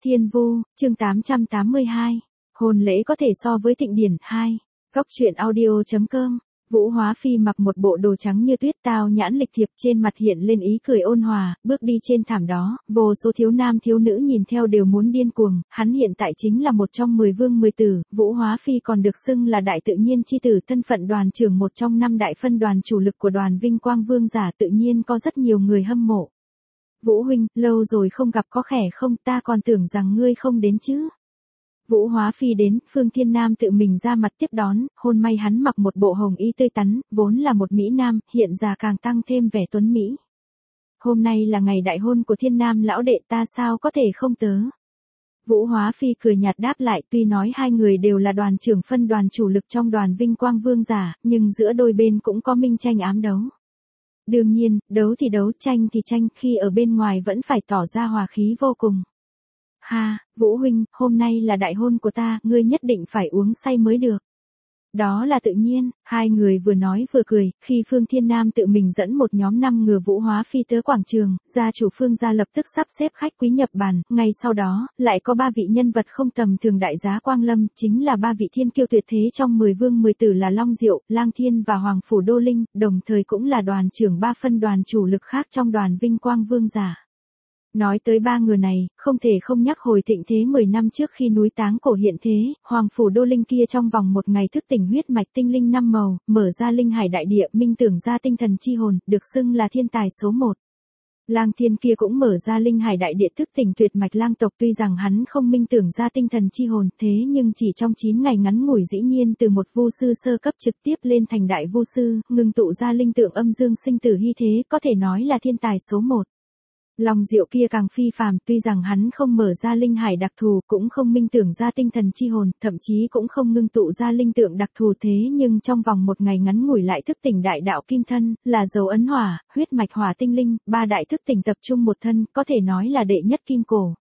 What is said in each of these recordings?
Thiên Vu, chương 882. Hôn lễ có thể so với thịnh điển 2. Góc truyện audio.com. Vũ Hóa Phi mặc một bộ đồ trắng như tuyết, tao nhãn lịch thiệp, trên mặt hiện lên ý cười ôn hòa, bước đi trên thảm đó, vô số thiếu nam thiếu nữ nhìn theo đều muốn điên cuồng. Hắn hiện tại chính là một trong 10 vương 10 tử, Vũ Hóa Phi còn được xưng là đại tự nhiên chi tử, thân phận đoàn trưởng một trong 5 đại phân đoàn chủ lực của đoàn Vinh Quang Vương giả, tự nhiên có rất nhiều người hâm mộ. Vũ huynh, lâu rồi không gặp, có khỏe không, ta còn tưởng rằng ngươi không đến chứ. Vũ Hóa Phi đến, Phương Thiên Nam tự mình ra mặt tiếp đón, hôn may hắn mặc một bộ hồng y tươi tắn, vốn là một mỹ nam, hiện ra càng tăng thêm vẻ tuấn mỹ. Hôm nay là ngày đại hôn của Thiên Nam lão đệ, ta sao có thể không tớ. Vũ Hóa Phi cười nhạt đáp lại, tuy nói hai người đều là đoàn trưởng phân đoàn chủ lực trong đoàn Vinh Quang Vương giả, nhưng giữa đôi bên cũng có minh tranh ám đấu. Đương nhiên, đấu thì đấu, tranh thì tranh, khi ở bên ngoài vẫn phải tỏ ra hòa khí vô cùng. Ha, Vũ huynh, hôm nay là đại hôn của ta, ngươi nhất định phải uống say mới được. Đó là tự nhiên, hai người vừa nói vừa cười, khi Phương Thiên Nam tự mình dẫn một nhóm 5 người Vũ Hóa Phi tới quảng trường, gia chủ Phương gia lập tức sắp xếp khách quý nhập bàn, ngay sau đó, lại có 3 vị nhân vật không tầm thường đại giá quang lâm, chính là 3 vị thiên kiêu tuyệt thế trong 10 vương 10 tử là Long Diệu, Lang Thiên và Hoàng Phủ Đô Linh, đồng thời cũng là đoàn trưởng 3 phân đoàn chủ lực khác trong đoàn Vinh Quang Vương giả. Nói tới 3 người này, không thể không nhắc hồi thịnh thế 10 năm trước khi núi Táng Cổ hiện thế, Hoàng Phủ Đô Linh kia trong vòng một ngày thức tỉnh huyết mạch tinh linh 5 màu, mở ra linh hải đại địa, minh tưởng ra tinh thần chi hồn, được xưng là thiên tài số 1. Lang Thiên kia cũng mở ra linh hải đại địa thức tỉnh tuyệt mạch lang tộc, tuy rằng hắn không minh tưởng ra tinh thần chi hồn, thế nhưng chỉ trong 9 ngày ngắn ngủi dĩ nhiên từ một vu sư sơ cấp trực tiếp lên thành đại vu sư, ngưng tụ ra linh tượng âm dương sinh tử hy thế, có thể nói là thiên tài số 1. Long Diệu kia càng phi phàm, tuy rằng hắn không mở ra linh hải đặc thù, cũng không minh tưởng ra tinh thần chi hồn, thậm chí cũng không ngưng tụ ra linh tượng đặc thù, thế nhưng trong vòng một ngày ngắn ngủi lại thức tỉnh đại đạo kim thân, là dấu ấn hỏa, huyết mạch hỏa tinh linh, 3 đại thức tỉnh tập trung một thân, có thể nói là đệ nhất kim cổ.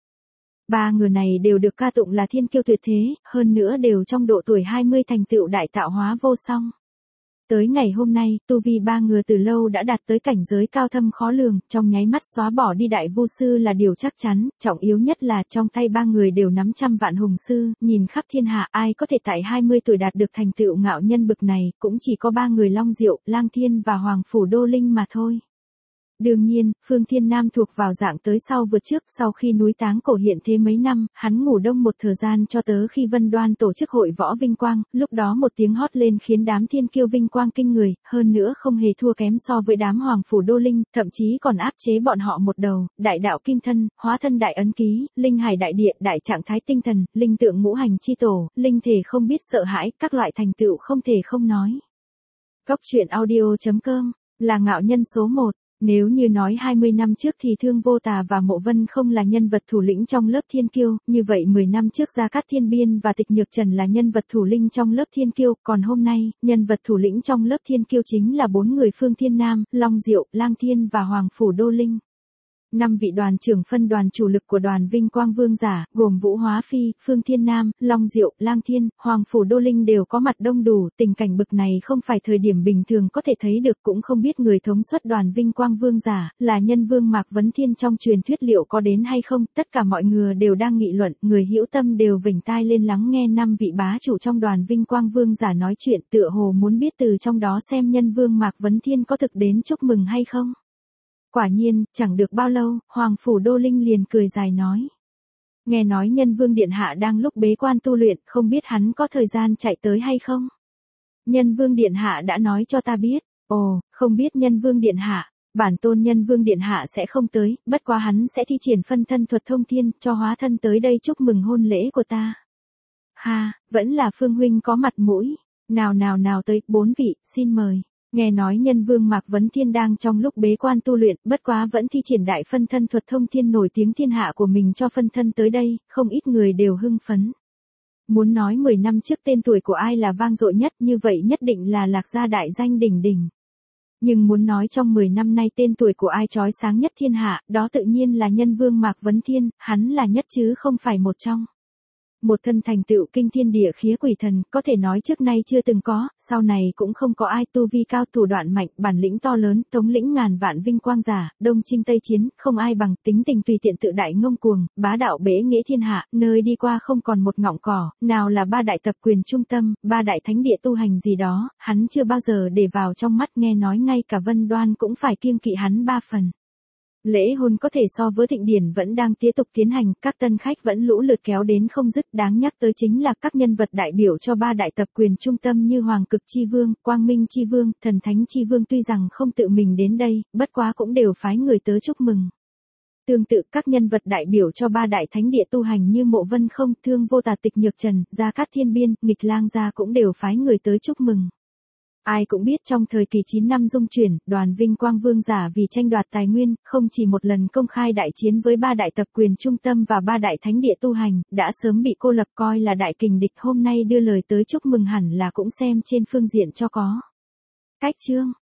3 người này đều được ca tụng là thiên kiêu tuyệt thế, hơn nữa đều trong độ tuổi 20 thành tựu đại tạo hóa vô song. Tới ngày hôm nay, tu vi 3 người từ lâu đã đạt tới cảnh giới cao thâm khó lường, trong nháy mắt xóa bỏ đi đại vu sư là điều chắc chắn, trọng yếu nhất là trong tay 3 người đều nắm trăm vạn hùng sư, nhìn khắp thiên hạ ai có thể tại 20 tuổi đạt được thành tựu ngạo nhân bực này, cũng chỉ có 3 người Long Diệu, Lang Thiên và Hoàng Phủ Đô Linh mà thôi. Đương nhiên, Phương Thiên Nam thuộc vào dạng tới sau vượt trước, sau khi núi Táng Cổ hiện thế mấy năm, hắn ngủ đông một thời gian cho tới khi Vân Đoan tổ chức hội võ vinh quang, lúc đó một tiếng hót lên khiến đám thiên kiêu vinh quang kinh người, hơn nữa không hề thua kém so với đám Hoàng Phủ Đô Linh, thậm chí còn áp chế bọn họ một đầu, đại đạo kim thân, hóa thân đại ấn ký, linh hải đại địa, đại trạng thái tinh thần, linh tượng ngũ hành chi tổ, linh thể không biết sợ hãi, các loại thành tựu không thể không nói. Góc truyện audio.com, là ngạo nhân số 1. Nếu như nói 20 năm trước thì Thương Vô Tà và Mộ Vân không là nhân vật thủ lĩnh trong lớp thiên kiêu, như vậy 10 năm trước Gia Cát Thiên Biên và Tịch Nhược Trần là nhân vật thủ lĩnh trong lớp thiên kiêu, còn hôm nay, nhân vật thủ lĩnh trong lớp thiên kiêu chính là 4 người Phương Thiên Nam, Long Diệu, Lang Thiên và Hoàng Phủ Đô Linh. 5 vị đoàn trưởng phân đoàn chủ lực của đoàn Vinh Quang Vương giả, gồm Vũ Hóa Phi, Phương Thiên Nam, Long Diệu, Lang Thiên, Hoàng Phủ Đô Linh đều có mặt đông đủ, tình cảnh bực này không phải thời điểm bình thường có thể thấy được, cũng không biết người thống suất đoàn Vinh Quang Vương giả, là nhân vương Mạc Vấn Thiên trong truyền thuyết liệu có đến hay không, tất cả mọi người đều đang nghị luận, người hữu tâm đều vểnh tai lên lắng nghe 5 vị bá chủ trong đoàn Vinh Quang Vương giả nói chuyện, tựa hồ muốn biết từ trong đó xem nhân vương Mạc Vấn Thiên có thực đến chúc mừng hay không. Quả nhiên, chẳng được bao lâu, Hoàng Phủ Đô Linh liền cười dài nói. Nghe nói nhân vương điện hạ đang lúc bế quan tu luyện, không biết hắn có thời gian chạy tới hay không? Nhân vương điện hạ đã nói cho ta biết. Ồ, không biết nhân vương điện hạ, bản tôn nhân vương điện hạ sẽ không tới, bất quá hắn sẽ thi triển phân thân thuật thông thiên, cho hóa thân tới đây chúc mừng hôn lễ của ta. Ha, vẫn là Phương huynh có mặt mũi. Nào tới, 4 vị, xin mời. Nghe nói nhân vương Mạc Vấn Thiên đang trong lúc bế quan tu luyện, bất quá vẫn thi triển đại phân thân thuật thông thiên nổi tiếng thiên hạ của mình cho phân thân tới đây, không ít người đều hưng phấn. Muốn nói 10 năm trước tên tuổi của ai là vang dội nhất, như vậy nhất định là Lạc Gia đại danh đỉnh đỉnh. Nhưng muốn nói trong 10 năm nay tên tuổi của ai chói sáng nhất thiên hạ, đó tự nhiên là nhân vương Mạc Vấn Thiên, hắn là nhất chứ không phải một trong. Một thân thành tựu kinh thiên địa khía quỷ thần, có thể nói trước nay chưa từng có, sau này cũng không có ai tu vi cao thủ đoạn mạnh, bản lĩnh to lớn, thống lĩnh ngàn vạn vinh quang giả, đông chinh tây chiến, không ai bằng, tính tình tùy tiện tự đại ngông cuồng, bá đạo bế nghĩa thiên hạ, nơi đi qua không còn một ngọng cỏ, nào là ba đại tập quyền trung tâm, ba đại thánh địa tu hành gì đó, hắn chưa bao giờ để vào trong mắt, nghe nói ngay cả Vân Đoan cũng phải kiêng kỵ hắn ba phần. Lễ hôn có thể so với thịnh điển vẫn đang tiếp tục tiến hành, các tân khách vẫn lũ lượt kéo đến không dứt, đáng nhắc tới chính là các nhân vật đại biểu cho ba đại tập quyền trung tâm như Hoàng Cực Chi Vương, Quang Minh Chi Vương, Thần Thánh Chi Vương tuy rằng không tự mình đến đây, bất quá cũng đều phái người tới chúc mừng. Tương tự các nhân vật đại biểu cho ba đại thánh địa tu hành như Mộ Vân Không, Thương Vô Tà, Tịch Nhược Trần, Gia Cát Thiên Biên, Nghịch Lang gia cũng đều phái người tới chúc mừng. Ai cũng biết trong thời kỳ 9 năm dung chuyển, Đoàn Vinh Quang vương giả vì tranh đoạt tài nguyên, không chỉ một lần công khai đại chiến với ba đại tập quyền trung tâm và ba đại thánh địa tu hành, đã sớm bị cô lập coi là đại kình địch, hôm nay đưa lời tới chúc mừng hẳn là cũng xem trên phương diện cho có. Cách chương